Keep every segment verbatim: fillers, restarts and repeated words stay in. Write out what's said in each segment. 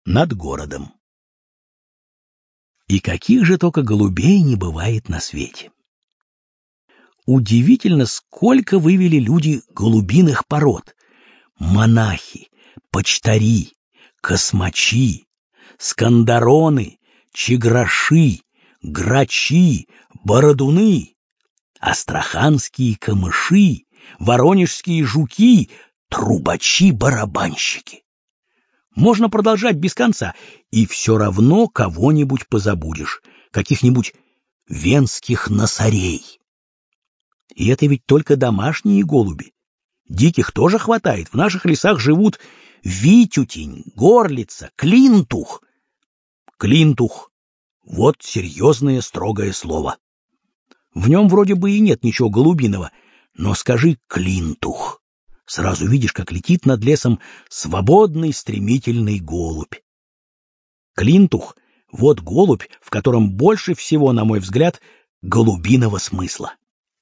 над городом. И каких же только голубей не бывает на свете. Удивительно, сколько вывели люди голубиных пород. Монахи, почтари, космачи, скандароны, чеграши, грачи, бородуны, астраханские камыши, воронежские жуки, трубачи-барабанщики. Можно продолжать без конца, и все равно кого-нибудь позабудешь, каких-нибудь венских носарей. И это ведь только домашние голуби. Диких тоже хватает. В наших лесах живут витютень, горлица, клинтух. Клинтух — вот серьезное строгое слово. В нем вроде бы и нет ничего голубиного, но скажи клинтух. Сразу видишь, как летит над лесом свободный стремительный голубь. Клинтух — вот голубь, в котором больше всего, на мой взгляд, голубиного смысла.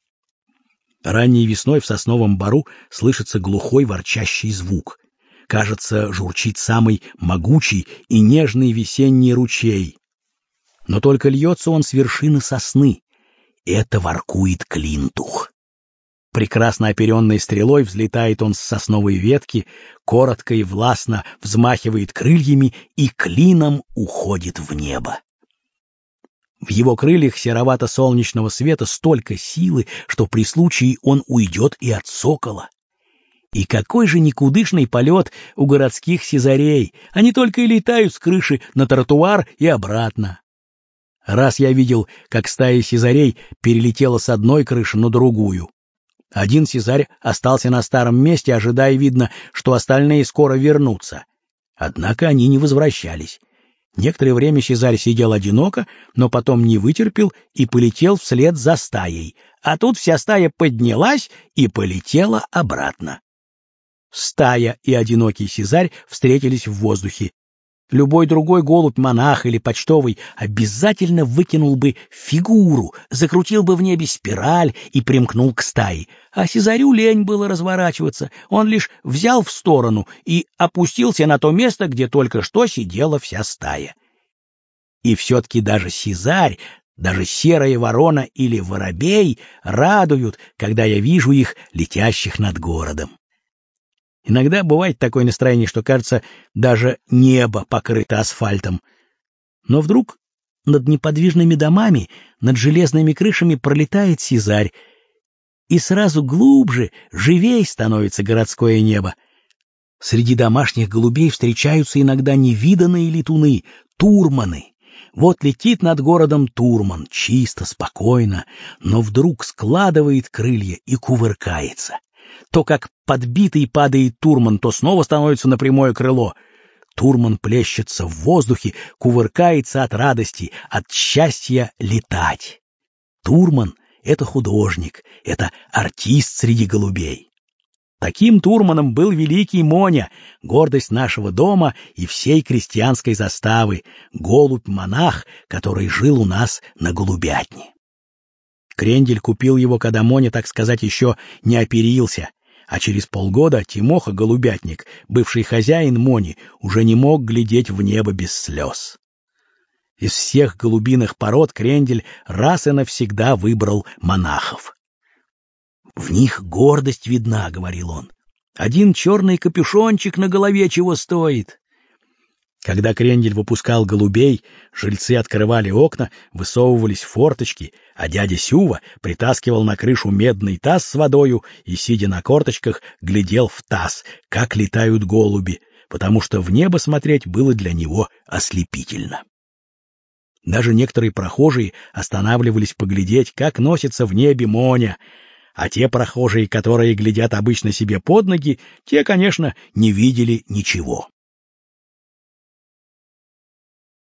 Ранней весной в сосновом бору слышится глухой ворчащий звук. Кажется, журчит самый могучий и нежный весенний ручей. Но только льется он с вершины сосны. Это воркует клинтух. Прекрасно оперенной стрелой взлетает он с сосновой ветки, коротко и властно взмахивает крыльями и клином уходит в небо. В его крыльях серовато-солнечного света столько силы, что при случае он уйдет и от сокола. И какой же никудышный полет у городских сизарей! Они только и летают с крыши на тротуар и обратно. Раз я видел, как стая сизарей перелетела с одной крыши на другую. Один сизарь остался на старом месте, ожидая, видно, что остальные скоро вернутся. Однако они не возвращались. Некоторое время сизарь сидел одиноко, но потом не вытерпел и полетел вслед за стаей, а тут вся стая поднялась и полетела обратно. Стая и одинокий сизарь встретились в воздухе. Любой другой голубь, монах или почтовый, обязательно выкинул бы фигуру, закрутил бы в небе спираль и примкнул к стае. А сизарю лень было разворачиваться, он лишь взял в сторону и опустился на то место, где только что сидела вся стая. И все-таки даже сизарь, даже серая ворона или воробей радуют, когда я вижу их летящих над городом. Иногда бывает такое настроение, что, кажется, даже небо покрыто асфальтом. Но вдруг над неподвижными домами, над железными крышами пролетает сизарь, и сразу глубже, живей становится городское небо. Среди домашних голубей встречаются иногда невиданные летуны, турманы. Вот летит над городом турман, чисто, спокойно, но вдруг складывает крылья и кувыркается. То, как подбитый падает турман, то снова становится на прямое крыло. Турман плещется в воздухе, кувыркается от радости, от счастья летать. Турман — это художник, это артист среди голубей. Таким турманом был великий Моня, гордость нашего дома и всей крестьянской заставы, голубь-монах, который жил у нас на голубятне. Крендель купил его, когда Моня, так сказать, еще не оперился, а через полгода Тимоха голубятник, бывший хозяин Мони, уже не мог глядеть в небо без слез. Из всех голубиных пород Крендель раз и навсегда выбрал монахов. «В них гордость видна», — говорил он. «Один черный капюшончик на голове чего стоит». Когда Крендель выпускал голубей, жильцы открывали окна, высовывались форточки, а дядя Сюва притаскивал на крышу медный таз с водою и, сидя на корточках, глядел в таз, как летают голуби, потому что в небо смотреть было для него ослепительно. Даже некоторые прохожие останавливались поглядеть, как носится в небе Моня, а те прохожие, которые глядят обычно себе под ноги, те, конечно, не видели ничего.